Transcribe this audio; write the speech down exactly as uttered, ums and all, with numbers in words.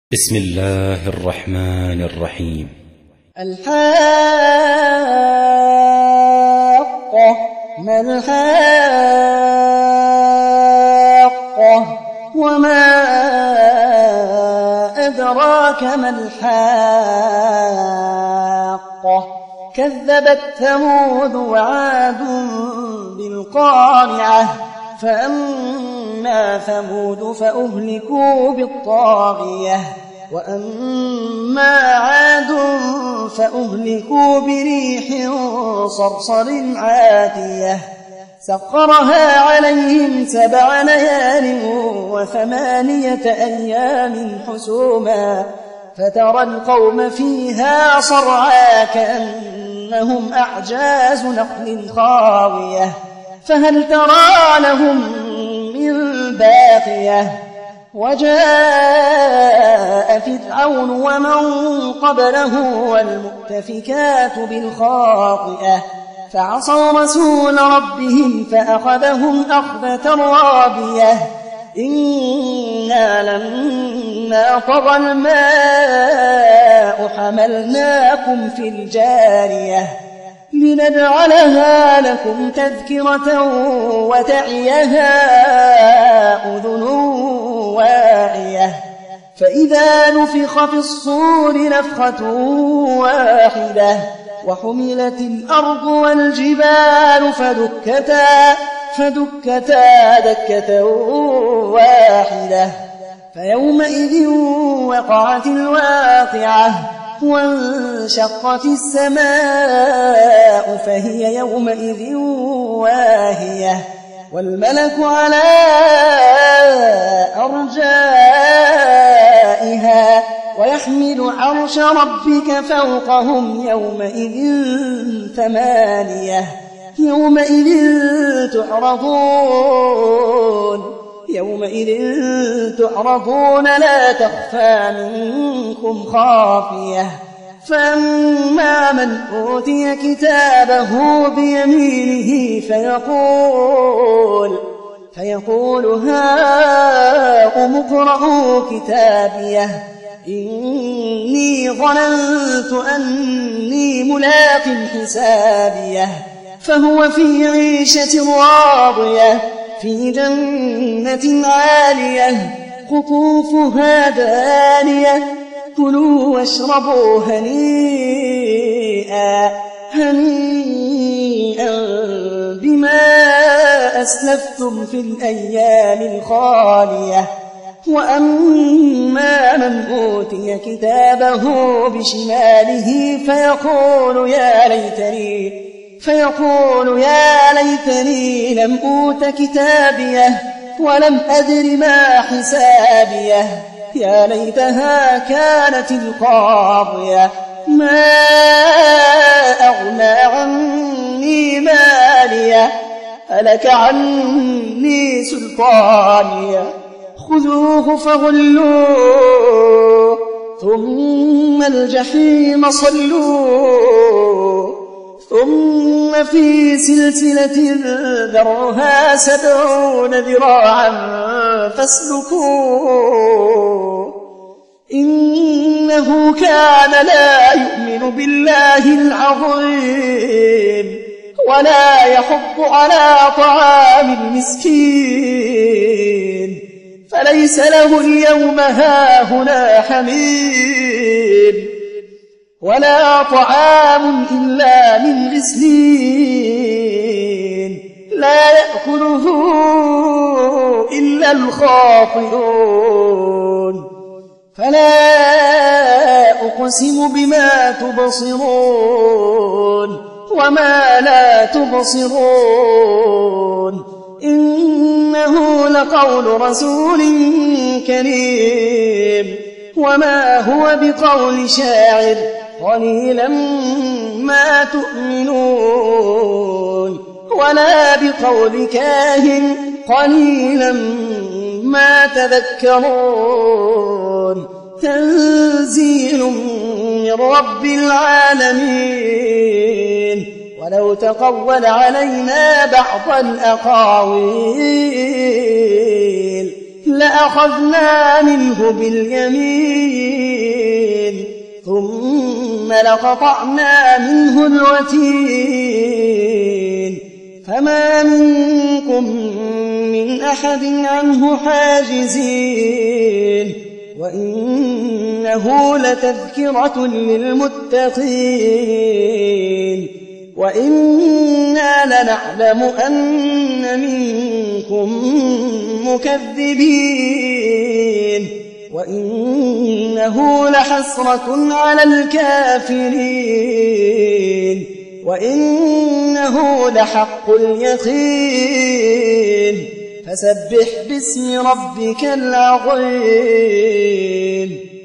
بسم الله الرحمن الرحيم. الحاقة. ما الحاقة وما أدراك ما الحاقة. كذبت ثمود وعاد بالقارعة فأما ثمود فأهلكوا بالطاغية وأما عاد فأهلكوا بريح صرصر عاتية سخرها عليهم سبع ليال وثمانية أيام حسوما فترى القوم فيها صرعا كأنهم أعجاز نخل خاوية فهل ترى لهم من باقية. وجاء فرعون ومن قبله والمؤتفكات بالخاطئة فعصوا رسول ربهم فأخذهم أخذة رابية إنا لما طغى الماء حملناكم في الجارية لنجعلها لكم تذكرة وتعيها أذن واعية فإذا نفخ في الصور نفخة واحدة وحملت الأرض والجبال فدكتا فدكتا دكة واحدة فيومئذ وقعت الواقعة وانشقت السماء فهي يومئذ واهية والملك على أرجائها ويحمل عرش ربك فوقهم يومئذ ثمانية يومئذ تعرضون يومئذ تعرضون لا تخفى منكم خافية فأما من أوتي كتابه بيمينه فيقول فيقول هاؤم اقرءوا كتابيه إني ظننت أني ملاق حسابيه فهو في عيشة راضية في جنة عالية قطوفها دانية كلوا واشربوا هنيئا هنيئا بما أسلفتم في الأيام الخالية وأما من أوتي كتابه بشماله فيقول يا ليتني فيقول يا ليتني لم أوت كتابيه ولم أدر ما حسابيه يا ليتها كانت القاضية ما أغنى عني ماليه هلك عني سلطانيه خذوه فغلوه ثم الجحيم صلوه ثم في سلسلة ذرعها سبعون ذراعا فاسلكوه إنه كان لا يؤمن بالله العظيم ولا يحض على طعام المسكين فليس له اليوم هاهنا حميم ولا طعام إلا من غسلين لا يأكله إلا الخاطئون فلا أقسم بما تبصرون وما لا تبصرون إنه لقول رسول كريم وما هو بقول شاعر قليلا ما تؤمنون ولا بقول كاهن قليلا ما تذكرون تنزيل من رب العالمين ولو تقول علينا بعض الأقاويل لأخذنا منه باليمين ثم لقطعنا منه الوتين فما منكم من أحد عنه حاجزين وإنه لتذكرة للمتقين وإنا لنعلم أن منكم مكذبين وإنه لحسرة على الكافرين وإنه لحق اليقين فسبح باسم ربك العظيم